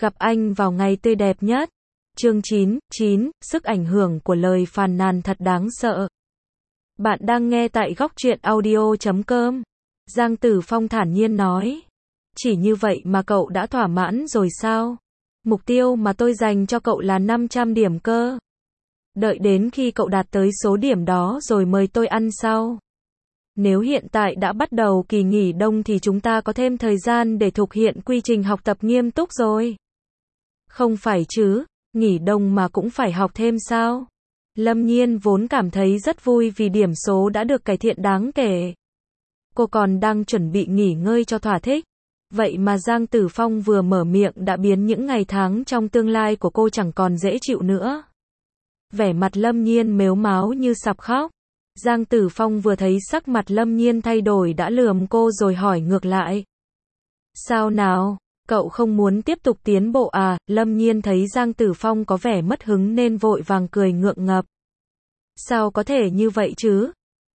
Gặp anh vào ngày tươi đẹp nhất. Chương 9, sức ảnh hưởng của lời phàn nàn thật đáng sợ. Bạn đang nghe tại Góc Truyện Audio.com. Giang Tử Phong thản nhiên nói. Chỉ như vậy mà cậu đã thỏa mãn rồi sao? Mục tiêu mà tôi dành cho cậu là 500 điểm cơ. Đợi đến khi cậu đạt tới số điểm đó rồi mời tôi ăn sau. Nếu hiện tại đã bắt đầu kỳ nghỉ đông thì chúng ta có thêm thời gian để thực hiện quy trình học tập nghiêm túc rồi. Không phải chứ, nghỉ đông mà cũng phải học thêm sao? Lâm Nhiên vốn cảm thấy rất vui vì điểm số đã được cải thiện đáng kể. Cô còn đang chuẩn bị nghỉ ngơi cho thỏa thích. Vậy mà Giang Tử Phong vừa mở miệng đã biến những ngày tháng trong tương lai của cô chẳng còn dễ chịu nữa. Vẻ mặt Lâm Nhiên mếu máo như sắp khóc. Giang Tử Phong vừa thấy sắc mặt Lâm Nhiên thay đổi đã lườm cô rồi hỏi ngược lại. Sao nào, cậu không muốn tiếp tục tiến bộ à? Lâm Nhiên thấy Giang Tử Phong có vẻ mất hứng nên vội vàng cười ngượng ngập. Sao có thể như vậy chứ?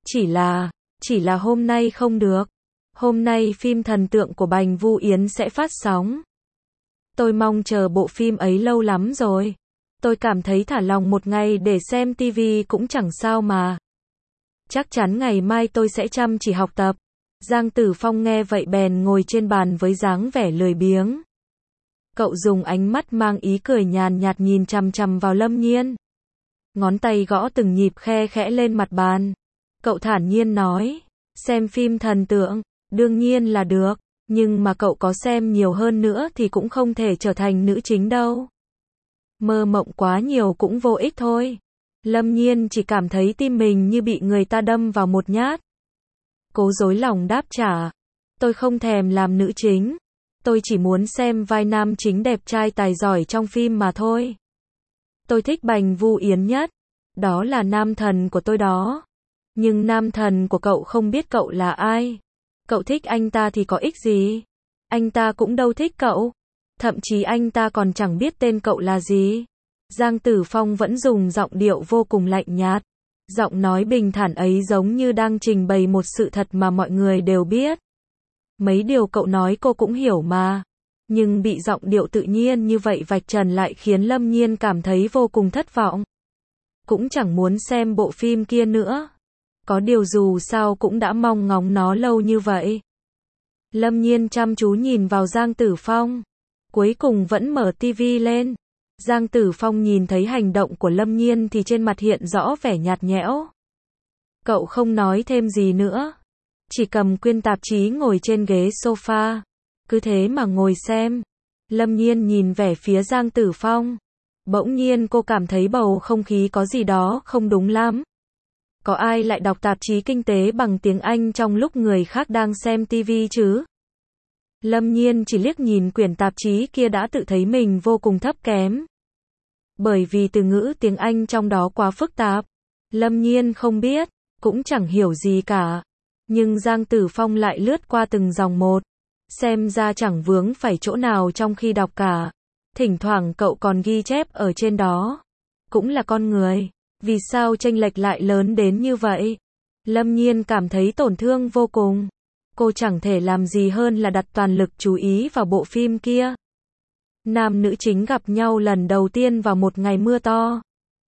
Chỉ là hôm nay không được. Hôm nay phim thần tượng của Bành Vu Yến sẽ phát sóng. Tôi mong chờ bộ phim ấy lâu lắm rồi. Tôi cảm thấy thả lòng một ngày để xem TV cũng chẳng sao mà. Chắc chắn ngày mai tôi sẽ chăm chỉ học tập. Giang Tử Phong nghe vậy bèn ngồi trên bàn với dáng vẻ lười biếng. Cậu dùng ánh mắt mang ý cười nhàn nhạt nhìn chằm chằm vào Lâm Nhiên. Ngón tay gõ từng nhịp khe khẽ lên mặt bàn. Cậu thản nhiên nói, xem phim thần tượng, đương nhiên là được, nhưng mà cậu có xem nhiều hơn nữa thì cũng không thể trở thành nữ chính đâu. Mơ mộng quá nhiều cũng vô ích thôi. Lâm Nhiên chỉ cảm thấy tim mình như bị người ta đâm vào một nhát. Cố dối lòng đáp trả. Tôi không thèm làm nữ chính. Tôi chỉ muốn xem vai nam chính đẹp trai tài giỏi trong phim mà thôi. Tôi thích Bành Vu Yến nhất. Đó là nam thần của tôi đó. Nhưng nam thần của cậu không biết cậu là ai. Cậu thích anh ta thì có ích gì? Anh ta cũng đâu thích cậu. Thậm chí anh ta còn chẳng biết tên cậu là gì. Giang Tử Phong vẫn dùng giọng điệu vô cùng lạnh nhạt. Giọng nói bình thản ấy giống như đang trình bày một sự thật mà mọi người đều biết. Mấy điều cậu nói cô cũng hiểu mà. Nhưng bị giọng điệu tự nhiên như vậy vạch trần lại khiến Lâm Nhiên cảm thấy vô cùng thất vọng. Cũng chẳng muốn xem bộ phim kia nữa. Có điều dù sao cũng đã mong ngóng nó lâu như vậy. Lâm Nhiên chăm chú nhìn vào Giang Tử Phong. Cuối cùng vẫn mở TV lên. Giang Tử Phong nhìn thấy hành động của Lâm Nhiên thì trên mặt hiện rõ vẻ nhạt nhẽo. Cậu không nói thêm gì nữa. Chỉ cầm quyển tạp chí ngồi trên ghế sofa. Cứ thế mà ngồi xem. Lâm Nhiên nhìn về phía Giang Tử Phong. Bỗng nhiên cô cảm thấy bầu không khí có gì đó không đúng lắm. Có ai lại đọc tạp chí kinh tế bằng tiếng Anh trong lúc người khác đang xem TV chứ? Lâm Nhiên chỉ liếc nhìn quyển tạp chí kia đã tự thấy mình vô cùng thấp kém. Bởi vì từ ngữ tiếng Anh trong đó quá phức tạp. Lâm Nhiên không biết, cũng chẳng hiểu gì cả. Nhưng Giang Tử Phong lại lướt qua từng dòng một. Xem ra chẳng vướng phải chỗ nào trong khi đọc cả. Thỉnh thoảng cậu còn ghi chép ở trên đó. Cũng là con người. Vì sao chênh lệch lại lớn đến như vậy? Lâm Nhiên cảm thấy tổn thương vô cùng. Cô chẳng thể làm gì hơn là đặt toàn lực chú ý vào bộ phim kia. Nam nữ chính gặp nhau lần đầu tiên vào một ngày mưa to.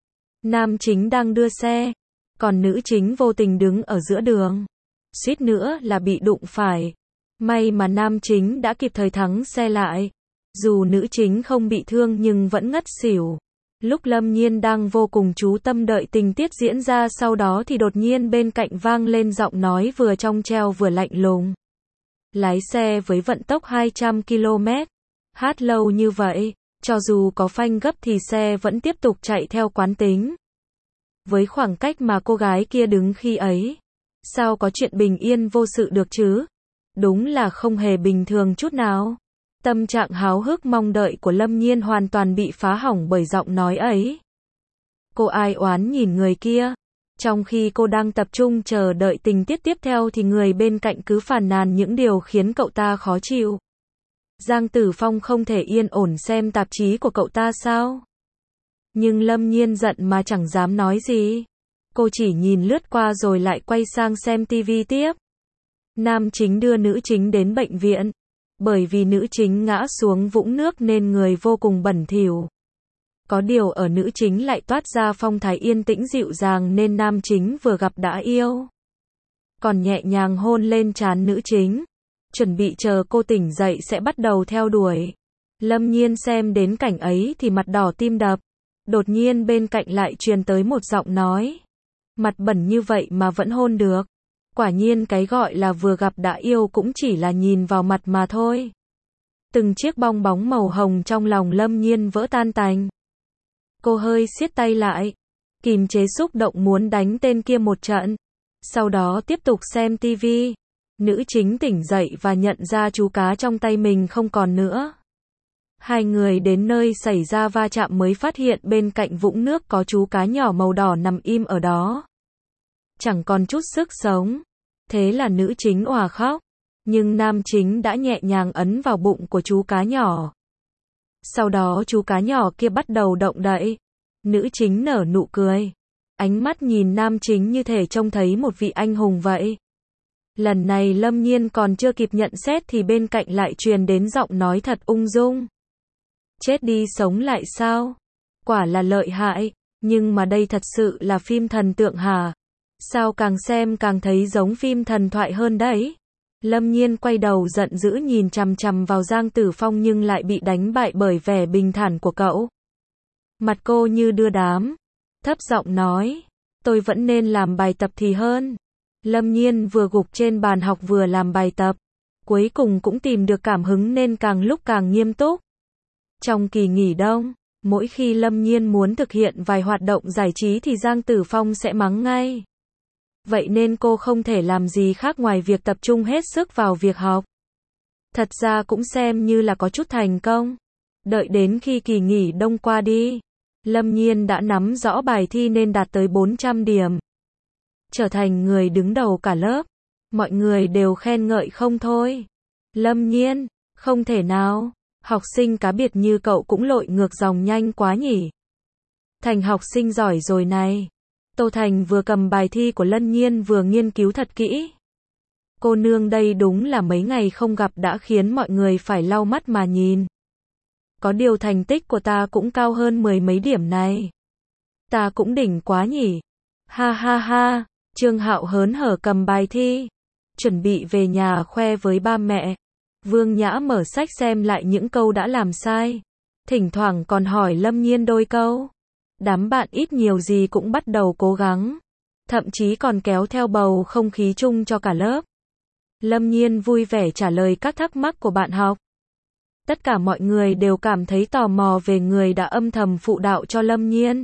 Nam chính đang đưa xe, còn nữ chính vô tình đứng ở giữa đường. Suýt nữa là bị đụng phải. May mà nam chính đã kịp thời thắng xe lại. Dù nữ chính không bị thương nhưng vẫn ngất xỉu. Lúc Lâm Nhiên đang vô cùng chú tâm đợi tình tiết diễn ra sau đó thì đột nhiên bên cạnh vang lên giọng nói vừa trong trẻo vừa lạnh lùng. Lái xe với vận tốc 200 km. Hát lâu như vậy, cho dù có phanh gấp thì xe vẫn tiếp tục chạy theo quán tính. Với khoảng cách mà cô gái kia đứng khi ấy, sao có chuyện bình yên vô sự được chứ? Đúng là không hề bình thường chút nào. Tâm trạng háo hức mong đợi của Lâm Nhiên hoàn toàn bị phá hỏng bởi giọng nói ấy. Cô ai oán nhìn người kia. Trong khi cô đang tập trung chờ đợi tình tiết tiếp theo thì người bên cạnh cứ phàn nàn những điều khiến cậu ta khó chịu. Giang Tử Phong không thể yên ổn xem tạp chí của cậu ta sao? Nhưng Lâm Nhiên giận mà chẳng dám nói gì. Cô chỉ nhìn lướt qua rồi lại quay sang xem TV tiếp. Nam chính đưa nữ chính đến bệnh viện. Bởi vì nữ chính ngã xuống vũng nước nên người vô cùng bẩn thỉu. Có điều ở nữ chính lại toát ra phong thái yên tĩnh dịu dàng nên nam chính vừa gặp đã yêu. Còn nhẹ nhàng hôn lên trán nữ chính. Chuẩn bị chờ cô tỉnh dậy sẽ bắt đầu theo đuổi. Lâm Nhiên xem đến cảnh ấy thì mặt đỏ tim đập. Đột nhiên bên cạnh lại truyền tới một giọng nói. Mặt bẩn như vậy mà vẫn hôn được. Quả nhiên cái gọi là vừa gặp đã yêu cũng chỉ là nhìn vào mặt mà thôi. Từng chiếc bong bóng màu hồng trong lòng Lâm Nhiên vỡ tan tành. Cô hơi siết tay lại, kìm chế xúc động muốn đánh tên kia một trận. Sau đó tiếp tục xem tivi. Nữ chính tỉnh dậy và nhận ra chú cá trong tay mình không còn nữa. Hai người đến nơi xảy ra va chạm mới phát hiện bên cạnh vũng nước có chú cá nhỏ màu đỏ nằm im ở đó. Chẳng còn chút sức sống. Thế là nữ chính òa khóc. Nhưng nam chính đã nhẹ nhàng ấn vào bụng của chú cá nhỏ. Sau đó chú cá nhỏ kia bắt đầu động đậy. Nữ chính nở nụ cười. Ánh mắt nhìn nam chính như thể trông thấy một vị anh hùng vậy. Lần này Lâm Nhiên còn chưa kịp nhận xét thì bên cạnh lại truyền đến giọng nói thật ung dung. Chết đi sống lại sao? Quả là lợi hại. Nhưng mà đây thật sự là phim thần tượng hả? Sao càng xem càng thấy giống phim thần thoại hơn đấy? Lâm Nhiên quay đầu giận dữ nhìn chằm chằm vào Giang Tử Phong nhưng lại bị đánh bại bởi vẻ bình thản của cậu. Mặt cô như đưa đám. Thấp giọng nói. Tôi vẫn nên làm bài tập thì hơn. Lâm Nhiên vừa gục trên bàn học vừa làm bài tập. Cuối cùng cũng tìm được cảm hứng nên càng lúc càng nghiêm túc. Trong kỳ nghỉ đông, mỗi khi Lâm Nhiên muốn thực hiện vài hoạt động giải trí thì Giang Tử Phong sẽ mắng ngay. Vậy nên cô không thể làm gì khác ngoài việc tập trung hết sức vào việc học. Thật ra cũng xem như là có chút thành công. Đợi đến khi kỳ nghỉ đông qua đi, Lâm Nhiên đã nắm rõ bài thi nên đạt tới 400 điểm. Trở thành người đứng đầu cả lớp. Mọi người đều khen ngợi không thôi. Lâm Nhiên, không thể nào. Học sinh cá biệt như cậu cũng lội ngược dòng nhanh quá nhỉ. Thành học sinh giỏi rồi này. Tô Thành vừa cầm bài thi của Lâm Nhiên vừa nghiên cứu thật kỹ. Cô nương đây đúng là mấy ngày không gặp đã khiến mọi người phải lau mắt mà nhìn. Có điều thành tích của ta cũng cao hơn 10 mấy điểm này. Ta cũng đỉnh quá nhỉ. Ha ha ha, Trương Hạo hớn hở cầm bài thi. Chuẩn bị về nhà khoe với ba mẹ. Vương Nhã mở sách xem lại những câu đã làm sai. Thỉnh thoảng còn hỏi Lâm Nhiên đôi câu. Đám bạn ít nhiều gì cũng bắt đầu cố gắng. Thậm chí còn kéo theo bầu không khí chung cho cả lớp. Lâm Nhiên vui vẻ trả lời các thắc mắc của bạn học. Tất cả mọi người đều cảm thấy tò mò về người đã âm thầm phụ đạo cho Lâm Nhiên.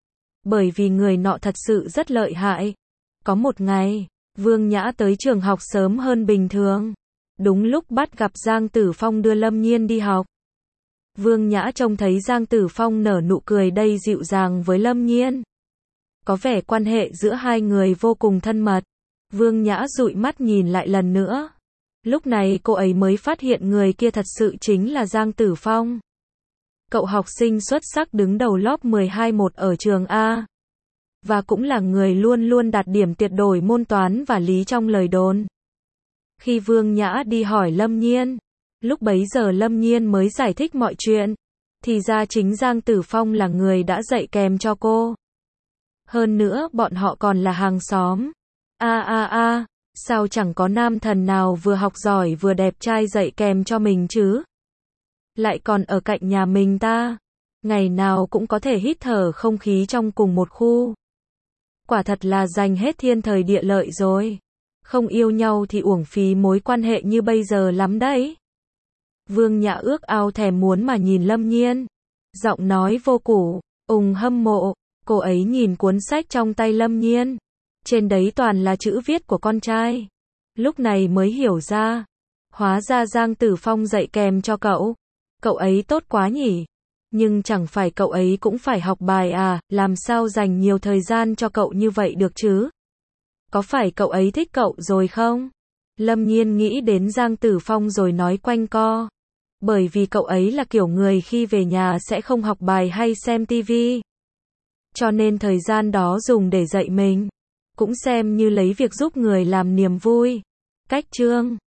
Bởi vì người nọ thật sự rất lợi hại. Có một ngày, Vương Nhã tới trường học sớm hơn bình thường. Đúng lúc bắt gặp Giang Tử Phong đưa Lâm Nhiên đi học. Vương Nhã trông thấy Giang Tử Phong nở nụ cười đầy dịu dàng với Lâm Nhiên. Có vẻ quan hệ giữa hai người vô cùng thân mật. Vương Nhã dụi mắt nhìn lại lần nữa. Lúc này cô ấy mới phát hiện người kia thật sự chính là Giang Tử Phong. Cậu học sinh xuất sắc đứng đầu lớp 12-1 ở trường A. Và cũng là người luôn luôn đạt điểm tuyệt đối môn toán và lý trong lời đồn. Khi Vương Nhã đi hỏi Lâm Nhiên, lúc bấy giờ Lâm Nhiên mới giải thích mọi chuyện. Thì ra chính Giang Tử Phong là người đã dạy kèm cho cô. Hơn nữa bọn họ còn là hàng xóm. Sao chẳng có nam thần nào vừa học giỏi vừa đẹp trai dạy kèm cho mình chứ? Lại còn ở cạnh nhà mình ta. Ngày nào cũng có thể hít thở không khí trong cùng một khu. Quả thật là dành hết thiên thời địa lợi rồi. Không yêu nhau thì uổng phí mối quan hệ như bây giờ lắm đấy. Vương Nhã ước ao thèm muốn mà nhìn Lâm Nhiên. Giọng nói vô cùng hâm mộ. Cô ấy nhìn cuốn sách trong tay Lâm Nhiên. Trên đấy toàn là chữ viết của con trai. Lúc này mới hiểu ra. Hóa ra Giang Tử Phong dạy kèm cho cậu. Cậu ấy tốt quá nhỉ. Nhưng chẳng phải cậu ấy cũng phải học bài à, làm sao dành nhiều thời gian cho cậu như vậy được chứ? Có phải cậu ấy thích cậu rồi không? Lâm Nhiên nghĩ đến Giang Tử Phong rồi nói quanh co. Bởi vì cậu ấy là kiểu người khi về nhà sẽ không học bài hay xem tivi. Cho nên thời gian đó dùng để dạy mình. Cũng xem như lấy việc giúp người làm niềm vui. Cách chương